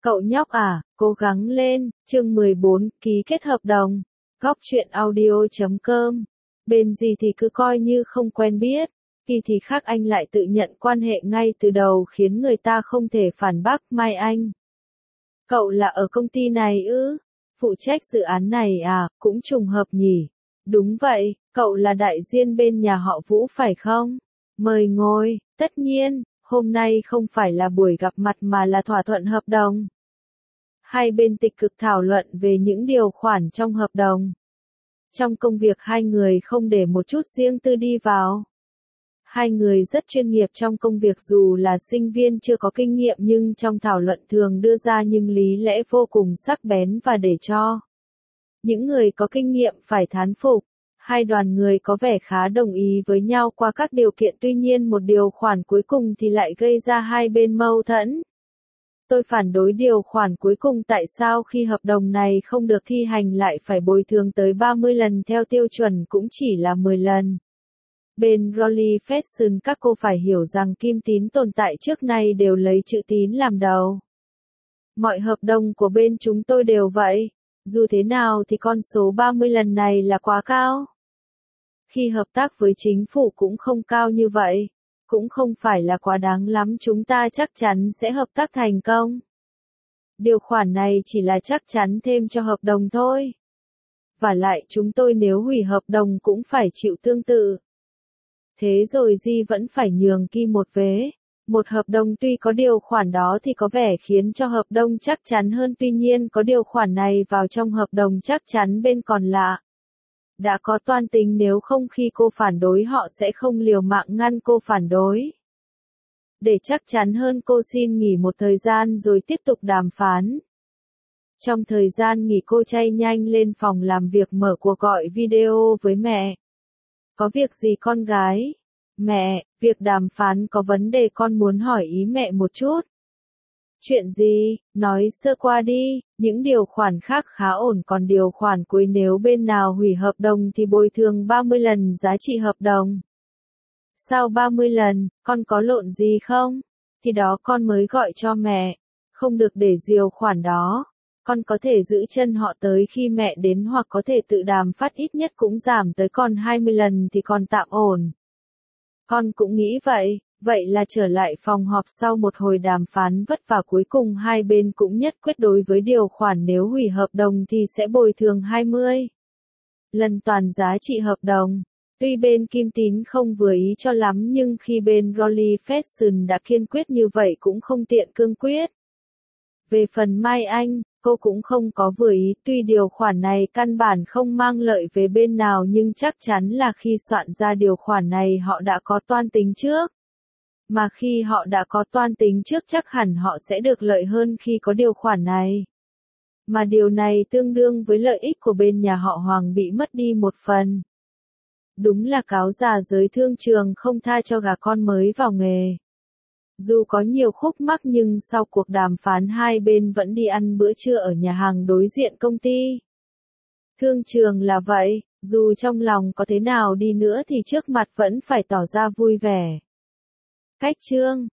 Cậu nhóc à, cố gắng lên, chương 14, ký kết hợp đồng. Góc truyện audio.com. Bên gì thì cứ coi như không quen biết, khi thì khác anh lại tự nhận quan hệ ngay từ đầu khiến người ta không thể phản bác. Mai Anh. Cậu là ở công ty này ư? Phụ trách dự án này à, cũng trùng hợp nhỉ. Đúng vậy, cậu là đại diện bên nhà họ Vũ phải không? Mời ngồi, tất nhiên, hôm nay không phải là buổi gặp mặt mà là thỏa thuận hợp đồng. Hai bên tích cực thảo luận về những điều khoản trong hợp đồng. Trong công việc hai người không để một chút riêng tư đi vào. Hai người rất chuyên nghiệp trong công việc dù là sinh viên chưa có kinh nghiệm nhưng trong thảo luận thường đưa ra những lý lẽ vô cùng sắc bén và để cho những người có kinh nghiệm phải thán phục. Hai đoàn người có vẻ khá đồng ý với nhau qua các điều kiện, tuy nhiên một điều khoản cuối cùng thì lại gây ra hai bên mâu thuẫn. Tôi phản đối điều khoản cuối cùng. Tại sao khi hợp đồng này không được thi hành lại phải bồi thường tới 30 lần, theo tiêu chuẩn cũng chỉ là 10 lần. Bên Rolly Fashion, các cô phải hiểu rằng Kim Tín tồn tại trước nay đều lấy chữ tín làm đầu. Mọi hợp đồng của bên chúng tôi đều vậy. Dù thế nào thì con số 30 lần này là quá cao. Khi hợp tác với chính phủ cũng không cao như vậy. Cũng không phải là quá đáng lắm, chúng ta chắc chắn sẽ hợp tác thành công. Điều khoản này chỉ là chắc chắn thêm cho hợp đồng thôi. Và lại chúng tôi nếu hủy hợp đồng cũng phải chịu tương tự. Thế rồi Di vẫn phải nhường Kim một vế. Một hợp đồng tuy có điều khoản đó thì có vẻ khiến cho hợp đồng chắc chắn hơn, tuy nhiên có điều khoản này vào trong hợp đồng chắc chắn bên còn lạ. Đã có toan tính, nếu không khi cô phản đối họ sẽ không liều mạng ngăn cô phản đối. Để chắc chắn hơn cô xin nghỉ một thời gian rồi tiếp tục đàm phán. Trong thời gian nghỉ cô chay nhanh lên phòng làm việc mở cuộc gọi video với mẹ. Có việc gì con gái? Mẹ, việc đàm phán có vấn đề, con muốn hỏi ý mẹ một chút. Chuyện gì? Nói sơ qua đi. Những điều khoản khác khá ổn, còn điều khoản cuối nếu bên nào hủy hợp đồng thì bồi thường 30 lần giá trị hợp đồng. Sao 30 lần, con có lộn gì không? Thì đó con mới gọi cho mẹ. Không được để điều khoản đó. Con có thể giữ chân họ tới khi mẹ đến hoặc có thể tự đàm phát, ít nhất cũng giảm tới còn 20 lần thì còn tạm ổn. Con cũng nghĩ vậy. Vậy là trở lại phòng họp sau một hồi đàm phán vất vả, cuối cùng hai bên cũng nhất quyết đối với điều khoản nếu hủy hợp đồng thì sẽ bồi thường 20 lần toàn giá trị hợp đồng. Tuy bên Kim Tín không vừa ý cho lắm nhưng khi bên Rolly Fashion đã kiên quyết như vậy cũng không tiện cương quyết. Về phần Mai Anh, cô cũng không có vừa ý, tuy điều khoản này căn bản không mang lợi về bên nào nhưng chắc chắn là khi soạn ra điều khoản này họ đã có toan tính trước. Mà khi họ đã có toan tính trước chắc hẳn họ sẽ được lợi hơn khi có điều khoản này. Mà điều này tương đương với lợi ích của bên nhà họ Hoàng bị mất đi một phần. Đúng là cáo già giới thương trường không tha cho gà con mới vào nghề. Dù có nhiều khúc mắc nhưng sau cuộc đàm phán hai bên vẫn đi ăn bữa trưa ở nhà hàng đối diện công ty. Thương trường là vậy, dù trong lòng có thế nào đi nữa thì trước mặt vẫn phải tỏ ra vui vẻ. Cách chương